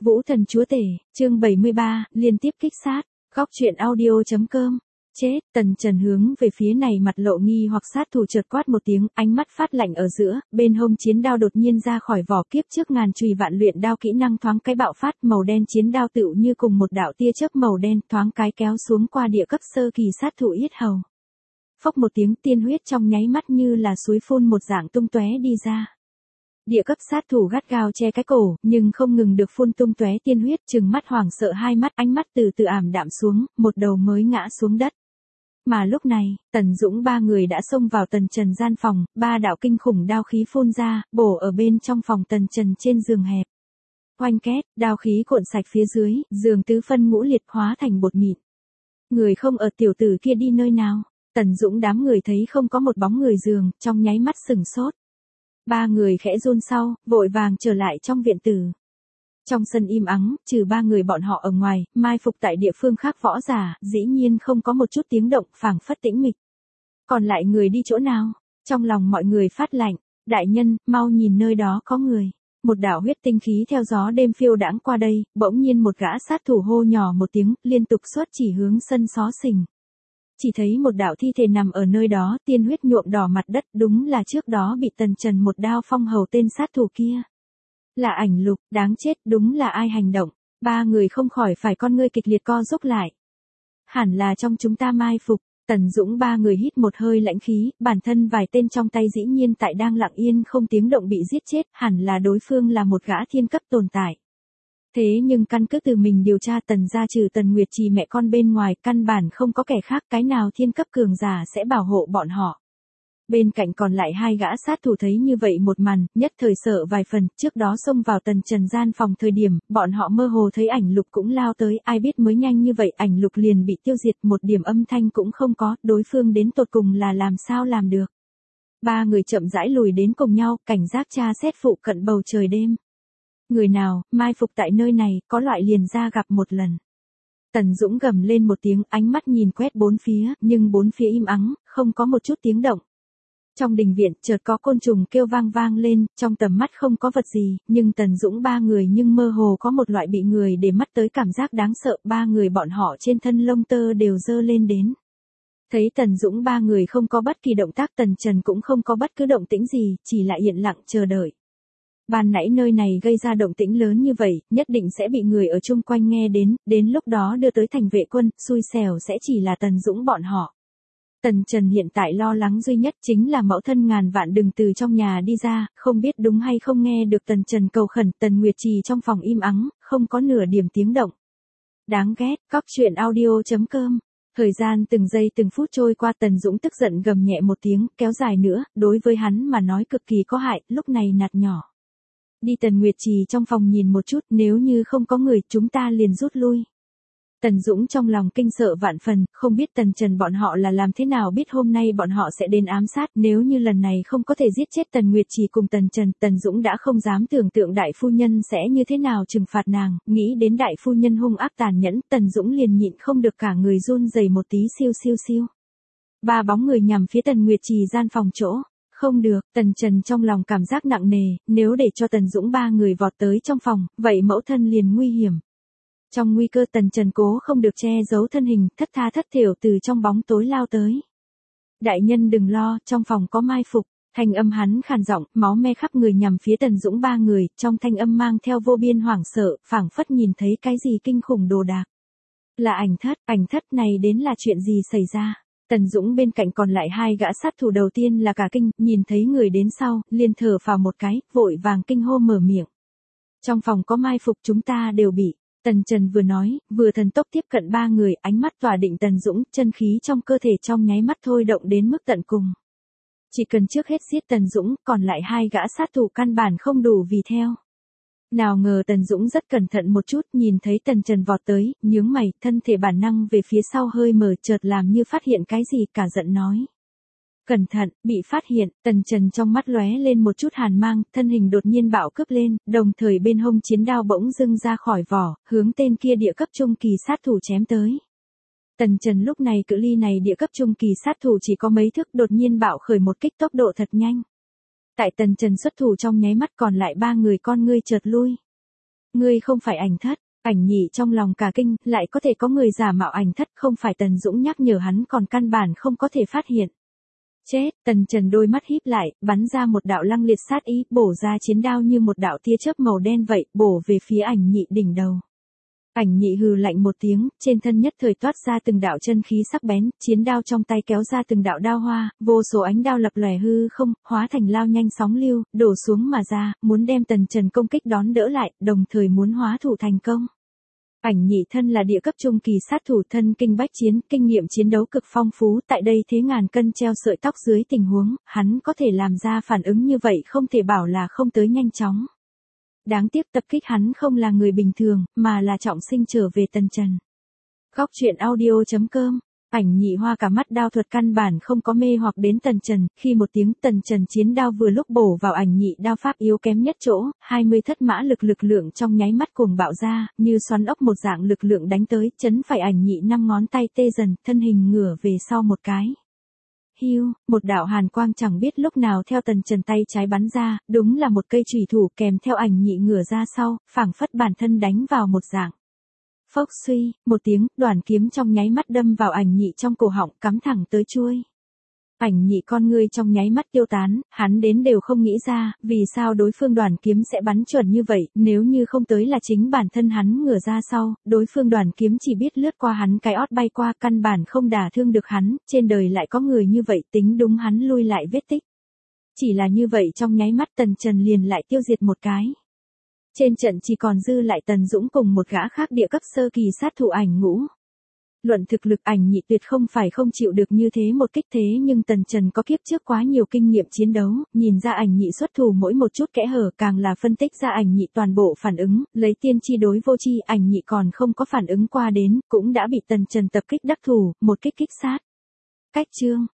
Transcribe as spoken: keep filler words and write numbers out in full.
Vũ Thần Chúa Tể, chương bảy mươi ba, liên tiếp kích sát, góc truyện audio.com. Chết, Tần Trần hướng về phía này mặt lộ nghi hoặc sát thủ chợt quát một tiếng, ánh mắt phát lạnh ở giữa, bên hông chiến đao đột nhiên ra khỏi vỏ, kiếp trước ngàn chùy vạn luyện đao kỹ năng thoáng cái bạo phát, màu đen chiến đao tựu như cùng một đạo tia chớp màu đen thoáng cái kéo xuống qua địa cấp sơ kỳ sát thủ yết hầu. Phốc một tiếng, tiên huyết trong nháy mắt như là suối phun một dạng tung tóe đi ra. Địa cấp sát thủ gắt gao che cái cổ, nhưng không ngừng được phun tung tóe tiên huyết, trừng mắt hoảng sợ, hai mắt ánh mắt từ từ ảm đạm xuống, một đầu mới ngã xuống đất. Mà lúc này, Tần Dũng ba người đã xông vào Tần Trần gian phòng, ba đạo kinh khủng đao khí phun ra, bổ ở bên trong phòng Tần Trần trên giường hẹp. Oanh két, đao khí cuộn sạch phía dưới, giường tứ phân ngũ liệt hóa thành bột mịn. Người không ở, tiểu tử kia đi nơi nào? Tần Dũng đám người thấy không có một bóng người giường, trong nháy mắt sừng sốt. Ba người khẽ run sau, vội vàng trở lại trong viện tử. Trong sân im ắng, trừ ba người bọn họ ở ngoài, mai phục tại địa phương khác võ giả, dĩ nhiên không có một chút tiếng động, phảng phất tĩnh mịch. Còn lại người đi chỗ nào? Trong lòng mọi người phát lạnh, đại nhân, mau nhìn nơi đó có người. Một đạo huyết tinh khí theo gió đêm phiêu đãng qua đây, bỗng nhiên một gã sát thủ hô nhỏ một tiếng, liên tục xuất chỉ hướng sân xó xình. Chỉ thấy một đạo thi thể nằm ở nơi đó, tiên huyết nhuộm đỏ mặt đất, đúng là trước đó bị Tần Trần một đao phong hầu tên sát thủ kia. Là Ảnh Lục, đáng chết, đúng là ai hành động? Ba người không khỏi phải con ngươi kịch liệt co rúm lại. Hẳn là trong chúng ta mai phục. Tần Dũng ba người hít một hơi lãnh khí, bản thân vài tên trong tay dĩ nhiên tại đang lặng yên không tiếng động bị giết chết, hẳn là đối phương là một gã thiên cấp tồn tại. Thế nhưng căn cứ từ mình điều tra, Tần gia trừ Tần Nguyệt Trì mẹ con bên ngoài, căn bản không có kẻ khác, cái nào thiên cấp cường giả sẽ bảo hộ bọn họ. Bên cạnh còn lại hai gã sát thủ thấy như vậy một màn, nhất thời sợ vài phần, trước đó xông vào Tần Trần gian phòng thời điểm, bọn họ mơ hồ thấy Ảnh Lục cũng lao tới, ai biết mới nhanh như vậy Ảnh Lục liền bị tiêu diệt, một điểm âm thanh cũng không có, đối phương đến tột cùng là làm sao làm được. Ba người chậm rãi lùi đến cùng nhau, cảnh giác tra xét phụ cận bầu trời đêm. Người nào, mai phục tại nơi này, có loại liền ra gặp một lần. Tần Dũng gầm lên một tiếng, ánh mắt nhìn quét bốn phía, nhưng bốn phía im ắng, không có một chút tiếng động. Trong đình viện, chợt có côn trùng kêu vang vang lên, trong tầm mắt không có vật gì, nhưng Tần Dũng ba người nhưng mơ hồ có một loại bị người để mắt tới cảm giác đáng sợ, ba người bọn họ trên thân lông tơ đều dơ lên đến. Thấy Tần Dũng ba người không có bất kỳ động tác, Tần Trần cũng không có bất cứ động tĩnh gì, chỉ là yên lặng chờ đợi. Ban nãy nơi này gây ra động tĩnh lớn như vậy, nhất định sẽ bị người ở chung quanh nghe đến, đến lúc đó đưa tới thành vệ quân, xui xẻo sẽ chỉ là Tần Dũng bọn họ. Tần Trần hiện tại lo lắng duy nhất chính là mẫu thân ngàn vạn đừng từ trong nhà đi ra, không biết đúng hay không nghe được Tần Trần cầu khẩn. Tần Nguyệt Trì trong phòng im ắng, không có nửa điểm tiếng động. Đáng ghét, góc truyện audio.com. Thời gian từng giây từng phút trôi qua, Tần Dũng tức giận gầm nhẹ một tiếng, kéo dài nữa, đối với hắn mà nói cực kỳ có hại, lúc này nạt nhỏ. Đi. Tần Nguyệt Trì trong phòng nhìn một chút, nếu như không có người, chúng ta liền rút lui. Tần Dũng trong lòng kinh sợ vạn phần, không biết Tần Trần bọn họ là làm thế nào biết hôm nay bọn họ sẽ đến ám sát, nếu như lần này không có thể giết chết Tần Nguyệt Trì cùng Tần Trần, Tần Dũng đã không dám tưởng tượng đại phu nhân sẽ như thế nào trừng phạt nàng, nghĩ đến đại phu nhân hung ác tàn nhẫn, Tần Dũng liền nhịn không được cả người run rẩy một tí, siêu siêu siêu. Ba bóng người nhằm phía Tần Nguyệt Trì gian phòng chỗ. Không được, Tần Trần trong lòng cảm giác nặng nề, nếu để cho Tần Dũng ba người vọt tới trong phòng, vậy mẫu thân liền nguy hiểm. Trong nguy cơ, Tần Trần cố không được che giấu thân hình, thất tha thất thểu từ trong bóng tối lao tới. Đại nhân đừng lo, trong phòng có mai phục. Thanh âm hắn khàn giọng, máu me khắp người nhằm phía Tần Dũng ba người, trong thanh âm mang theo vô biên hoảng sợ, phảng phất nhìn thấy cái gì kinh khủng đồ đạc. Là Ảnh Thất, Ảnh Thất này đến là chuyện gì xảy ra? Tần Dũng bên cạnh còn lại hai gã sát thủ đầu tiên là cả kinh, nhìn thấy người đến sau, liền thở phào một cái, vội vàng kinh hô mở miệng. Trong phòng có mai phục, chúng ta đều bị. Tần Trần vừa nói, vừa thần tốc tiếp cận ba người, ánh mắt tỏa định Tần Dũng, chân khí trong cơ thể trong nháy mắt thôi động đến mức tận cùng. Chỉ cần trước hết giết Tần Dũng, còn lại hai gã sát thủ căn bản không đủ vì theo. Nào ngờ Tần Dũng rất cẩn thận một chút, nhìn thấy Tần Trần vọt tới, nhướng mày, thân thể bản năng về phía sau hơi mở, chợt làm như phát hiện cái gì, cả giận nói. Cẩn thận, bị phát hiện, Tần Trần trong mắt lóe lên một chút hàn mang, thân hình đột nhiên bạo cướp lên, đồng thời bên hông chiến đao bỗng dưng ra khỏi vỏ, hướng tên kia địa cấp trung kỳ sát thủ chém tới. Tần Trần lúc này cự ly này địa cấp trung kỳ sát thủ chỉ có mấy thước, đột nhiên bạo khởi một kích tốc độ thật nhanh. Tại Tần Trần xuất thủ trong nháy mắt, còn lại ba người con ngươi chợt lui. Ngươi không phải ảnh thất. Ảnh nhị trong lòng cả kinh, lại có thể có người giả mạo ảnh thất, không phải Tần Dũng nhắc nhở hắn còn căn bản không có thể phát hiện. Chết, Tần Trần đôi mắt híp lại, bắn ra một đạo lăng liệt sát ý, bổ ra chiến đao như một đạo tia chớp màu đen vậy, bổ về phía ảnh nhị đỉnh đầu. Ảnh nhị hừ lạnh một tiếng, trên thân nhất thời toát ra từng đạo chân khí sắc bén, chiến đao trong tay kéo ra từng đạo đao hoa, vô số ánh đao lập lòe hư không, hóa thành lao nhanh sóng lưu, đổ xuống mà ra, muốn đem Tần Trần công kích đón đỡ lại, đồng thời muốn hóa thủ thành công. Ảnh nhị thân là địa cấp trung kỳ sát thủ, thân kinh bách chiến, kinh nghiệm chiến đấu cực phong phú, tại đây thế ngàn cân treo sợi tóc dưới tình huống, hắn có thể làm ra phản ứng như vậy không thể bảo là không tới nhanh chóng. Đáng tiếc tập kích hắn không là người bình thường, mà là trọng sinh trở về Tần Trần. Góc truyện audio chấm com. Ảnh nhị hoa cả mắt đao thuật căn bản không có mê hoặc đến Tần Trần, khi một tiếng Tần Trần chiến đao vừa lúc bổ vào ảnh nhị đao pháp yếu kém nhất chỗ, hai mươi thất mã lực lực lượng trong nháy mắt cuồng bạo ra, như xoắn ốc một dạng lực lượng đánh tới, chấn phải ảnh nhị năm ngón tay tê dần, thân hình ngửa về sau một cái. Hiu, một đạo hàn quang chẳng biết lúc nào theo Tần Trần tay trái bắn ra, đúng là một cây chùy thủ kèm theo ảnh nhị ngửa ra sau, phảng phất bản thân đánh vào một dạng. Phốc suy, một tiếng, đoàn kiếm trong nháy mắt đâm vào ảnh nhị trong cổ họng, cắm thẳng tới chuôi. Ảnh nhị con ngươi trong nháy mắt tiêu tán, hắn đến đều không nghĩ ra, vì sao đối phương đoàn kiếm sẽ bắn chuẩn như vậy, nếu như không tới là chính bản thân hắn ngửa ra sau, đối phương đoàn kiếm chỉ biết lướt qua hắn cái ót bay qua, căn bản không đả thương được hắn, trên đời lại có người như vậy, tính đúng hắn lui lại vết tích. Chỉ là như vậy trong nháy mắt Tần Trần liền lại tiêu diệt một cái. Trên trận chỉ còn dư lại Tần Dũng cùng một gã khác địa cấp sơ kỳ sát thủ ảnh ngũ. Luận thực lực ảnh nhị tuyệt không phải không chịu được như thế một kích, thế nhưng Tần Trần có kiếp trước quá nhiều kinh nghiệm chiến đấu, nhìn ra ảnh nhị xuất thủ mỗi một chút kẽ hở, càng là phân tích ra ảnh nhị toàn bộ phản ứng, lấy tiên chi đối vô chi, ảnh nhị còn không có phản ứng qua đến, cũng đã bị Tần Trần tập kích đắc thủ, một kích kích sát. Cách chương,